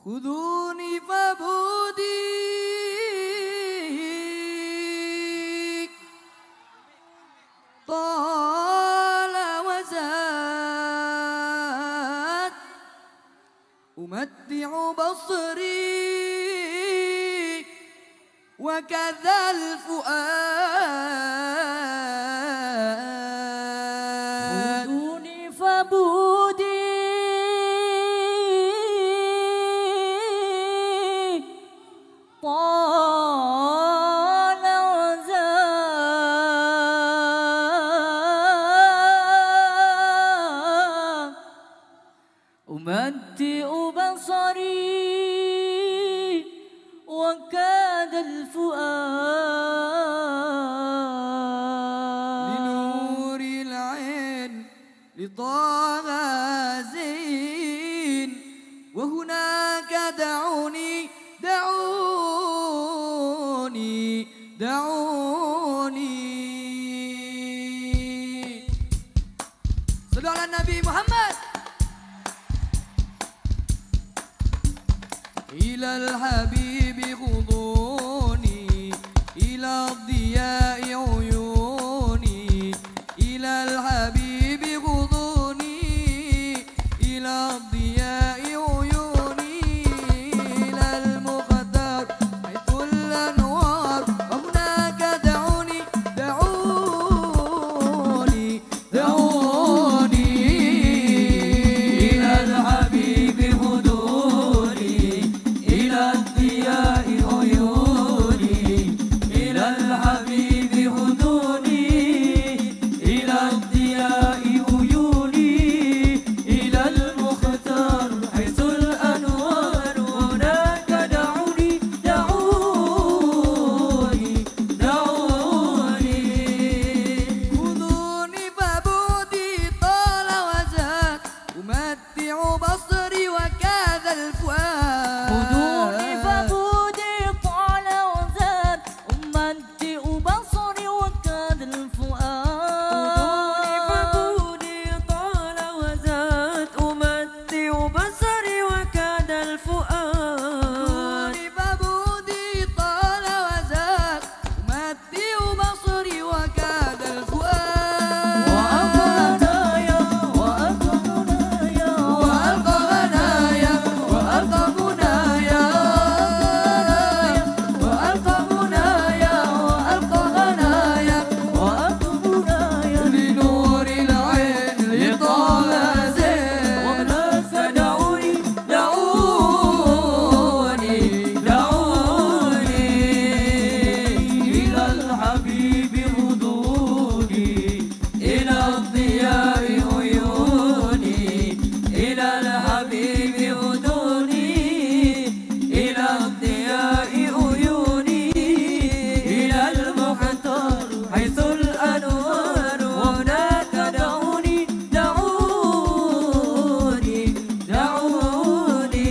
خذوني فبودي طال وزاد أمتع بصري وكذا الفؤاد خذوني فبودي طال وزاد أمتع بصري وكاد الفؤاد لنور العين لطه زين وهناك دعوني دعوني دعوني صلوا على النبي محمد. إلى الحبيب خذوني إلى الضياء عيوني إلى الحبيب خذوني إلى الضياء عيوني إلى المختار حيث الأنوار وهناك دعوني دعوني دعوني إلى الحبيب خذوني إلى الضياء عيوني إلى الحبيب خذوني إلى الضياء عيوني إلى المختار حيث الأنوار هناك دعوني دعوني دعوني خذوني فبودي طال وزاد أمتع بصري وكذا الفؤاد خذوني فبودي طال وزاد أمتع بصري وكاد الفؤاد فبودي طال وزاد أمتع بصري وكاد الفؤاد خذوني فبودي طال وزاد أمتع بصري وكاد الفؤاد وألقى منايا وألقى غنايا وألقى منايا وألقى منايا وألقى غنايا لنور العين لطه زين وهناك دعوني دعوني دعوني إلى الحبيب خذوني إلى الضياء عيوني إلى الحبيب خذوني إلى الضياء عيوني إلى المختار حيث الأنوار هناك دعوني دعوني دعوني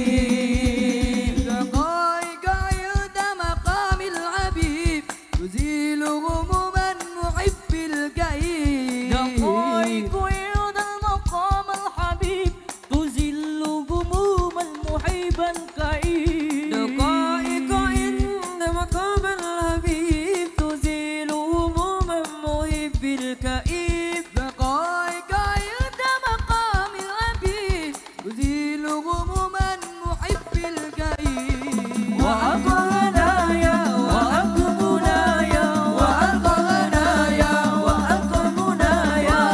دقائق عند مقام الحبيب تزيل غموما محب الكئيب دقائق عند المقام الحبيب تزل هموم المحب الكئيب دقائق عند مقام الحبيب تزيل هموم محب الكئيب دقائق عند مقام الحبيب تزيل غموما محب الكئيب وألقى غنايا وألقى منايا وألقى غنايا وألقى منايا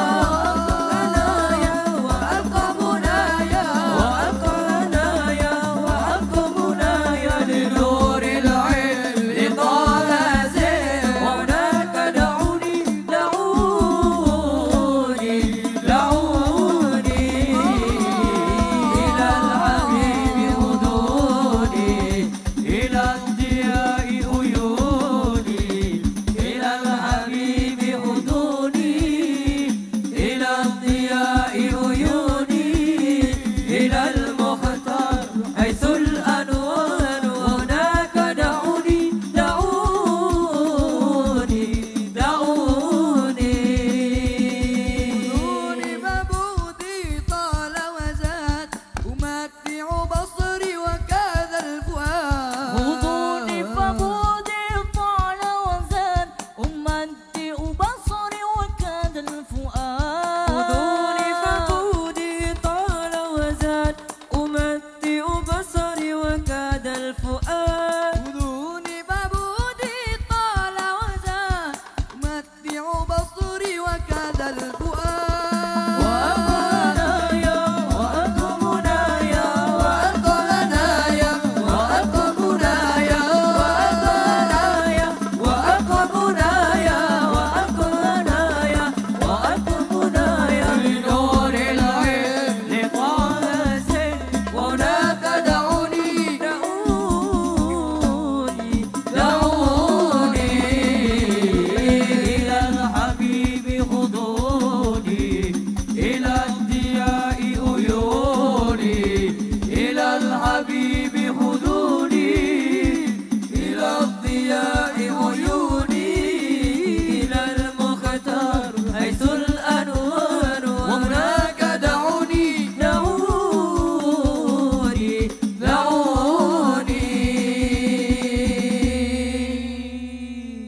وألقى منايا وألقى غنايا وألقى منايا الحبيب